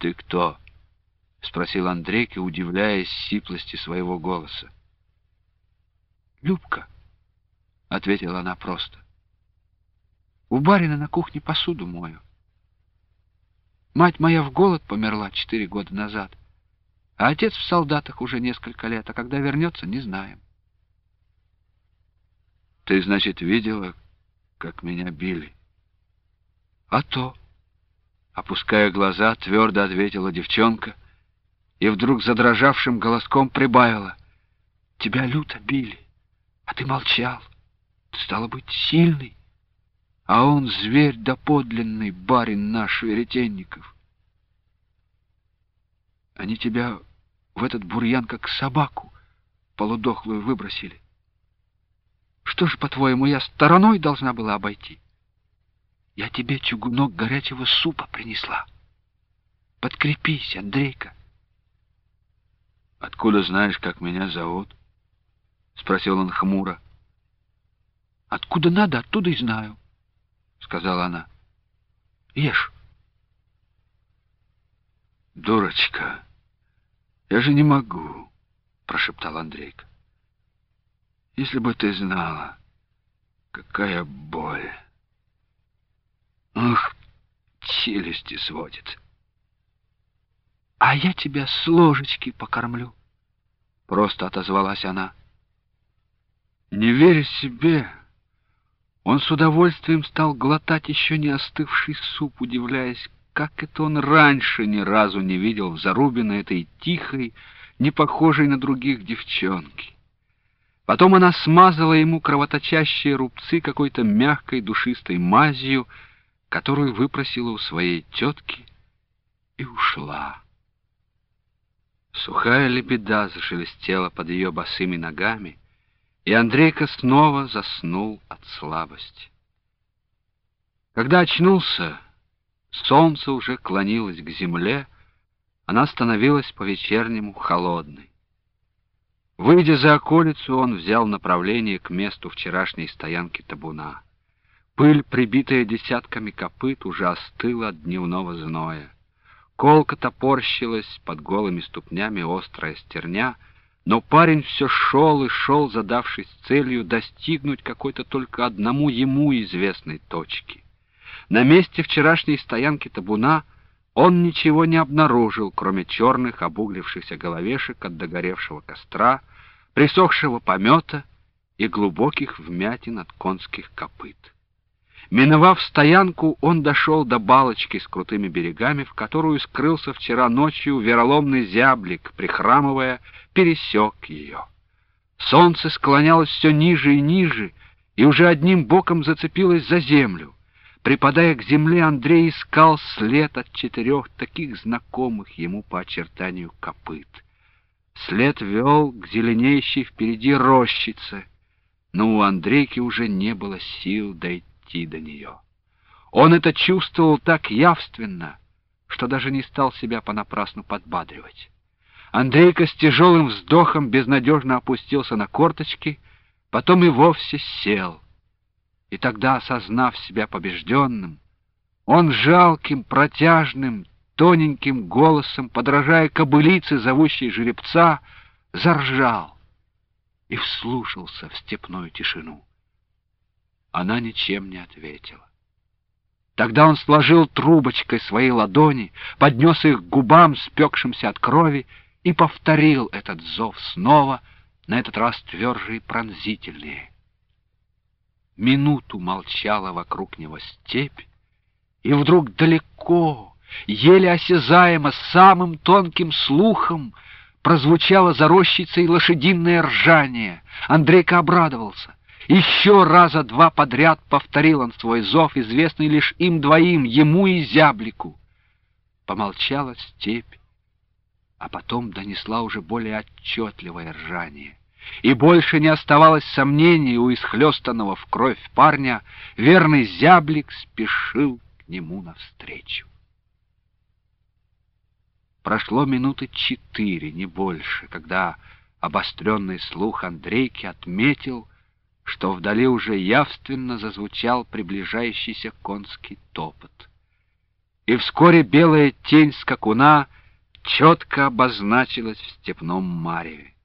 «Ты кто?» — спросил Андрейка, удивляясь сиплости своего голоса. «Любка», — ответила она просто. «У барина на кухне посуду мою. Мать моя в голод померла 4 года назад, а отец в солдатах уже несколько лет, а когда вернется, не знаем». «Ты, значит, видела, как меня били?» «А то», — опуская глаза, твердо ответила девчонка и вдруг задрожавшим голоском прибавила: «тебя люто били, а ты молчал. Ты, стало быть, сильный, а он зверь доподлинный, барин наш Веретенников. Они тебя в этот бурьян как собаку полудохлую выбросили. Что же, по-твоему, я стороной должна была обойти? Я тебе чугунок горячего супа принесла. Подкрепись, Андрейка». «Откуда знаешь, как меня зовут?» — спросил он хмуро. «Откуда надо, оттуда и знаю», — сказала она. «Ешь». «Дурочка, я же не могу», — прошептал Андрейка. «Если бы ты знала, какая боль. Ах, челюсти сводит». «А я тебя с ложечки покормлю», — просто отозвалась она. Не веря себе, он с удовольствием стал глотать еще не остывший суп, удивляясь, как это он раньше ни разу не видел в Зарубино этой тихой, не похожей на других девчонки. Потом она смазала ему кровоточащие рубцы какой-то мягкой душистой мазью, которую выпросила у своей тетки, и ушла. Сухая лебеда зашелестела под ее босыми ногами, и Андрейка снова заснул от слабости. Когда очнулся, солнце уже клонилось к земле, она становилась по-вечернему холодной. Выйдя за околицу, он взял направление к месту вчерашней стоянки табуна. Пыль, прибитая десятками копыт, уже остыла от дневного зноя. Колко топорщилась под голыми ступнями острая стерня, но парень все шел и шел, задавшись целью достигнуть какой-то только одному ему известной точки. На месте вчерашней стоянки табуна он ничего не обнаружил, кроме черных обуглившихся головешек от догоревшего костра, присохшего помета и глубоких вмятин от конских копыт. Миновав стоянку, он дошел до балочки с крутыми берегами, в которую скрылся вчера ночью вероломный зяблик, прихрамывая, пересек ее. Солнце склонялось все ниже и ниже, и уже одним боком зацепилось за землю. Припадая к земле, Андрей искал след от 4 таких знакомых ему по очертанию копыт. След вел к зеленеющей впереди рощице, но у Андрейки уже не было сил дойти до нее. Он это чувствовал так явственно, что даже не стал себя понапрасну подбадривать. Андрейка с тяжелым вздохом безнадежно опустился на корточки, потом и вовсе сел. И тогда, осознав себя побежденным, он жалким, протяжным, тоненьким голосом, подражая кобылице, зовущей жеребца, заржал и вслушался в степную тишину. Она ничем не ответила. Тогда он сложил трубочкой свои ладони, поднес их к губам, спекшимся от крови, и повторил этот зов снова, на этот раз тверже и пронзительнее. Минуту молчала вокруг него степь, и вдруг далеко, еле осязаемо, самым тонким слухом прозвучало за рощицей лошадиное ржание. Андрейка обрадовался. Еще раза 2 подряд повторил он свой зов, известный лишь им двоим, ему и зяблику. Помолчала степь, а потом донесла уже более отчетливое ржание. И больше не оставалось сомнений у исхлестанного в кровь парня, верный зяблик спешил к нему навстречу. Прошло минуты 4, не больше, когда обостренный слух Андрейки отметил, что вдали уже явственно зазвучал приближающийся конский топот. и вскоре белая тень скакуна четко обозначилась в степном мареве.